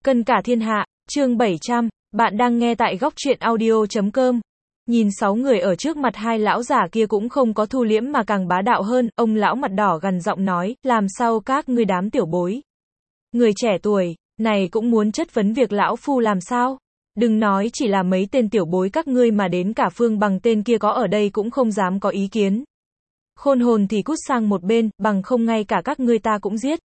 Cân cả thiên hạ, chương 700, bạn đang nghe tại góc truyện audio.com. Nhìn 6 người ở trước mặt hai lão giả kia cũng không có thu liễm mà càng bá đạo hơn, ông lão mặt đỏ gằn giọng nói, làm sao các ngươi đám tiểu bối. Người trẻ tuổi, này cũng muốn chất vấn việc lão phu làm sao? Đừng nói chỉ là mấy tên tiểu bối các ngươi mà đến cả Phương Bằng tên kia có ở đây cũng không dám có ý kiến. Khôn hồn thì cút sang một bên, bằng không ngay cả các ngươi ta cũng giết.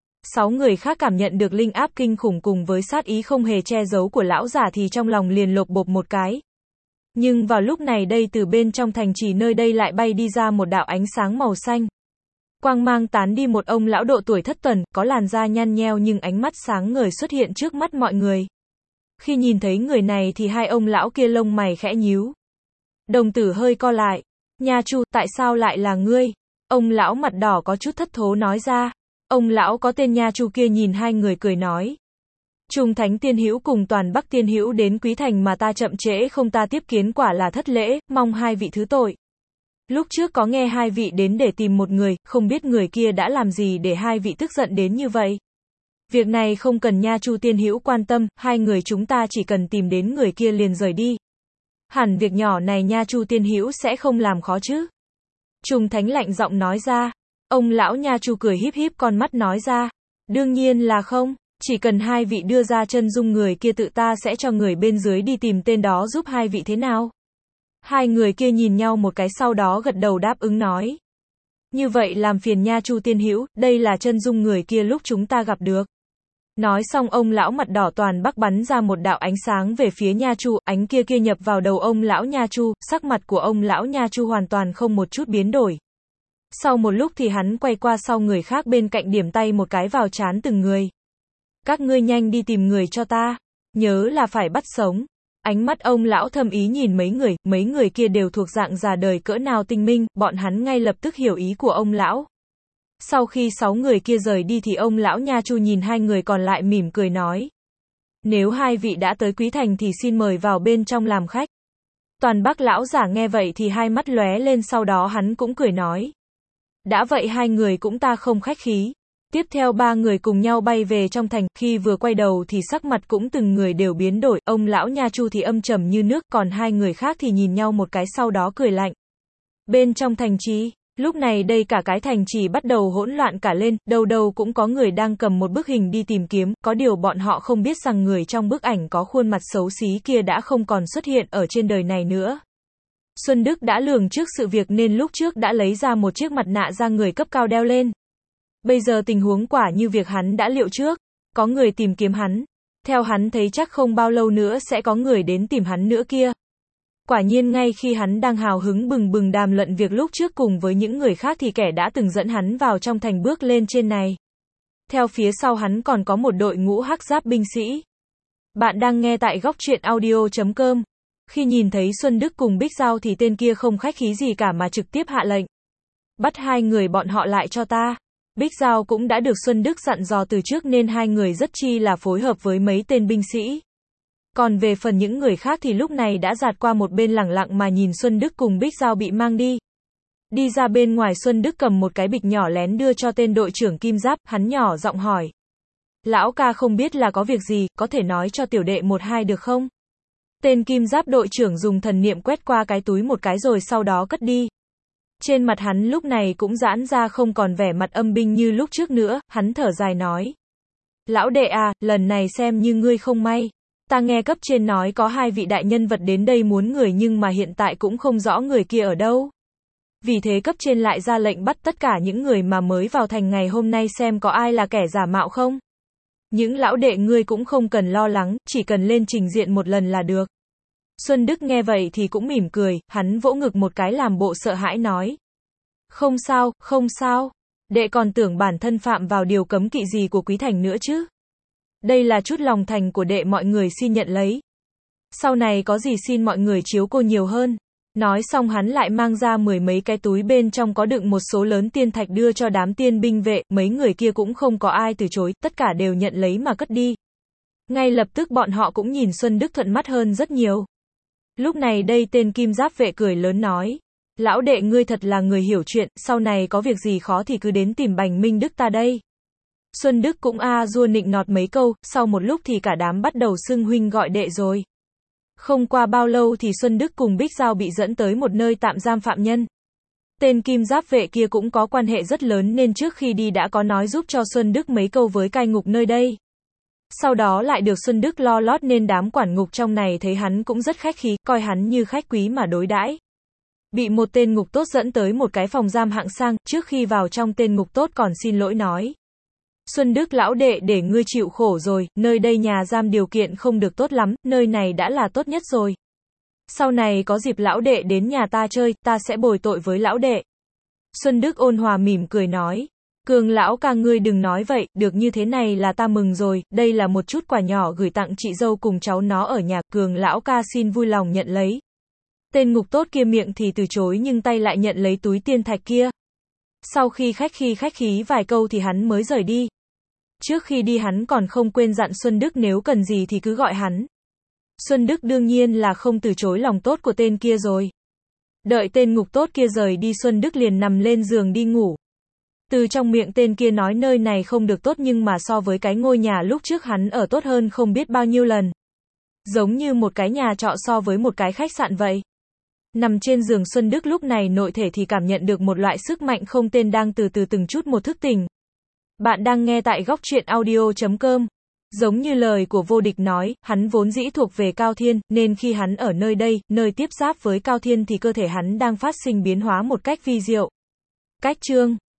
6 người khác cảm nhận được linh áp kinh khủng cùng với sát ý không hề che giấu của lão giả thì trong lòng liền lộp bộp một cái. Nhưng vào lúc này đây từ bên trong thành trì nơi đây lại bay đi ra một đạo ánh sáng màu xanh. Quang mang tán đi một ông lão độ tuổi thất tuần, có làn da nhăn nheo nhưng ánh mắt sáng ngời xuất hiện trước mắt mọi người. Khi nhìn thấy người này thì hai ông lão kia lông mày khẽ nhíu. Đồng tử hơi co lại. Nha Chu, tại sao lại là ngươi? Ông lão mặt đỏ có chút thất thố nói ra. Ông lão có tên Nha Chu kia nhìn hai người cười nói. Trung Thánh Tiên Hữu cùng Toàn Bắc Tiên Hữu đến Quý Thành mà ta chậm trễ không ta tiếp kiến quả là thất lễ, mong hai vị thứ tội. Lúc trước có nghe hai vị đến để tìm một người, không biết người kia đã làm gì để hai vị tức giận đến như vậy. Việc này không cần Nha Chu Tiên Hữu quan tâm, hai người chúng ta chỉ cần tìm đến người kia liền rời đi. Hẳn việc nhỏ này Nha Chu Tiên Hữu sẽ không làm khó chứ. Trung Thánh lạnh giọng nói ra. Ông lão Nha Chu cười híp híp con mắt nói ra. Đương nhiên là không, chỉ cần hai vị đưa ra chân dung người kia tự ta sẽ cho người bên dưới đi tìm tên đó giúp hai vị thế nào. Hai người kia nhìn nhau một cái sau đó gật đầu đáp ứng nói. Như vậy làm phiền Nha Chu Tiên Hữu, đây là chân dung người kia lúc chúng ta gặp được. Nói xong ông lão mặt đỏ Toàn Bắc bắn ra một đạo ánh sáng về phía Nha Chu, ánh kia nhập vào đầu ông lão Nha Chu, sắc mặt của ông lão Nha Chu hoàn toàn không một chút biến đổi. Sau một lúc thì hắn quay qua sau người khác bên cạnh điểm tay một cái vào trán từng người. Các ngươi nhanh đi tìm người cho ta, nhớ là phải bắt sống. Ánh mắt ông lão thâm ý nhìn mấy người kia đều thuộc dạng già đời cỡ nào tinh minh, bọn hắn ngay lập tức hiểu ý của ông lão. Sau khi 6 người kia rời đi thì ông lão Nha Chu nhìn hai người còn lại mỉm cười nói. Nếu hai vị đã tới Quý Thành thì xin mời vào bên trong làm khách. Toàn Bắc lão giả nghe vậy thì hai mắt lóe lên sau đó hắn cũng cười nói. Đã vậy hai người cũng ta không khách khí. Tiếp theo ba người cùng nhau bay về trong thành, khi vừa quay đầu thì sắc mặt cũng từng người đều biến đổi, ông lão Nha Chu thì âm trầm như nước, còn hai người khác thì nhìn nhau một cái sau đó cười lạnh. Bên trong thành trì, lúc này đây cả cái thành trì bắt đầu hỗn loạn cả lên, đâu đâu cũng có người đang cầm một bức hình đi tìm kiếm, có điều bọn họ không biết rằng người trong bức ảnh có khuôn mặt xấu xí kia đã không còn xuất hiện ở trên đời này nữa. Xuân Đức đã lường trước sự việc nên lúc trước đã lấy ra một chiếc mặt nạ da người cấp cao đeo lên. Bây giờ tình huống quả như việc hắn đã liệu trước, có người tìm kiếm hắn. Theo hắn thấy chắc không bao lâu nữa sẽ có người đến tìm hắn nữa kia. Quả nhiên ngay khi hắn đang hào hứng bừng bừng đàm luận việc lúc trước cùng với những người khác thì kẻ đã từng dẫn hắn vào trong thành bước lên trên này. Theo phía sau hắn còn có một đội ngũ hắc giáp binh sĩ. Bạn đang nghe tại góc truyện audio.com. Khi nhìn thấy Xuân Đức cùng Bích Giao thì tên kia không khách khí gì cả mà trực tiếp hạ lệnh. Bắt hai người bọn họ lại cho ta. Bích Giao cũng đã được Xuân Đức dặn dò từ trước nên hai người rất chi là phối hợp với mấy tên binh sĩ. Còn về phần những người khác thì lúc này đã dạt qua một bên lẳng lặng mà nhìn Xuân Đức cùng Bích Giao bị mang đi. Đi ra bên ngoài Xuân Đức cầm một cái bịch nhỏ lén đưa cho tên đội trưởng Kim Giáp, hắn nhỏ giọng hỏi. Lão ca không biết là có việc gì, có thể nói cho tiểu đệ một hai được không? Tên Kim Giáp đội trưởng dùng thần niệm quét qua cái túi một cái rồi sau đó cất đi. Trên mặt hắn lúc này cũng giãn ra không còn vẻ mặt âm binh như lúc trước nữa, hắn thở dài nói. Lão đệ à, lần này xem như ngươi không may. Ta nghe cấp trên nói có hai vị đại nhân vật đến đây muốn người nhưng mà hiện tại cũng không rõ người kia ở đâu. Vì thế cấp trên lại ra lệnh bắt tất cả những người mà mới vào thành ngày hôm nay xem có ai là kẻ giả mạo không. Những lão đệ ngươi cũng không cần lo lắng, chỉ cần lên trình diện một lần là được. Xuân Đức nghe vậy thì cũng mỉm cười, hắn vỗ ngực một cái làm bộ sợ hãi nói. Không sao, không sao. Đệ còn tưởng bản thân phạm vào điều cấm kỵ gì của Quý Thành nữa chứ. Đây là chút lòng thành của đệ mọi người xin nhận lấy. Sau này có gì xin mọi người chiếu cô nhiều hơn. Nói xong hắn lại mang ra 10 mấy cái túi bên trong có đựng một số lớn tiên thạch đưa cho đám tiên binh vệ, mấy người kia cũng không có ai từ chối, tất cả đều nhận lấy mà cất đi. Ngay lập tức bọn họ cũng nhìn Xuân Đức thuận mắt hơn rất nhiều. Lúc này đây tên Kim Giáp vệ cười lớn nói. Lão đệ ngươi thật là người hiểu chuyện, sau này có việc gì khó thì cứ đến tìm Bành Minh Đức ta đây. Xuân Đức cũng dua nịnh nọt mấy câu, sau một lúc thì cả đám bắt đầu xưng huynh gọi đệ rồi. Không qua bao lâu thì Xuân Đức cùng Bích Giao bị dẫn tới một nơi tạm giam phạm nhân. Tên kim giáp vệ kia cũng có quan hệ rất lớn nên trước khi đi đã có nói giúp cho Xuân Đức mấy câu với cai ngục nơi đây. Sau đó lại được Xuân Đức lo lót nên đám quản ngục trong này thấy hắn cũng rất khách khí, coi hắn như khách quý mà đối đãi. Bị một tên ngục tốt dẫn tới một cái phòng giam hạng sang, trước khi vào trong tên ngục tốt còn xin lỗi nói. Xuân Đức lão đệ, để ngươi chịu khổ rồi, nơi đây nhà giam điều kiện không được tốt lắm, nơi này đã là tốt nhất rồi. Sau này có dịp lão đệ đến nhà ta chơi, ta sẽ bồi tội với lão đệ. Xuân Đức ôn hòa mỉm cười nói. Cường lão ca, ngươi đừng nói vậy, được như thế này là ta mừng rồi, đây là một chút quà nhỏ gửi tặng chị dâu cùng cháu nó ở nhà, Cường lão ca xin vui lòng nhận lấy. Tên ngục tốt kia miệng thì từ chối nhưng tay lại nhận lấy túi tiên thạch kia. Sau khi khách khí vài câu thì hắn mới rời đi. Trước khi đi hắn còn không quên dặn Xuân Đức nếu cần gì thì cứ gọi hắn. Xuân Đức đương nhiên là không từ chối lòng tốt của tên kia rồi. Đợi tên ngục tốt kia rời đi, Xuân Đức liền nằm lên giường đi ngủ. Từ trong miệng tên kia nói nơi này không được tốt nhưng mà so với cái ngôi nhà lúc trước hắn ở tốt hơn không biết bao nhiêu lần. Giống như một cái nhà trọ so với một cái khách sạn vậy. Nằm trên giường, Xuân Đức lúc này nội thể thì cảm nhận được một loại sức mạnh không tên đang từ từ từng chút một thức tỉnh. Bạn đang nghe tại góc truyện audio.com. Giống như lời của Vô Địch nói, hắn vốn dĩ thuộc về Cao Thiên, nên khi hắn ở nơi đây, nơi tiếp giáp với Cao Thiên thì cơ thể hắn đang phát sinh biến hóa một cách vi diệu. Cách chương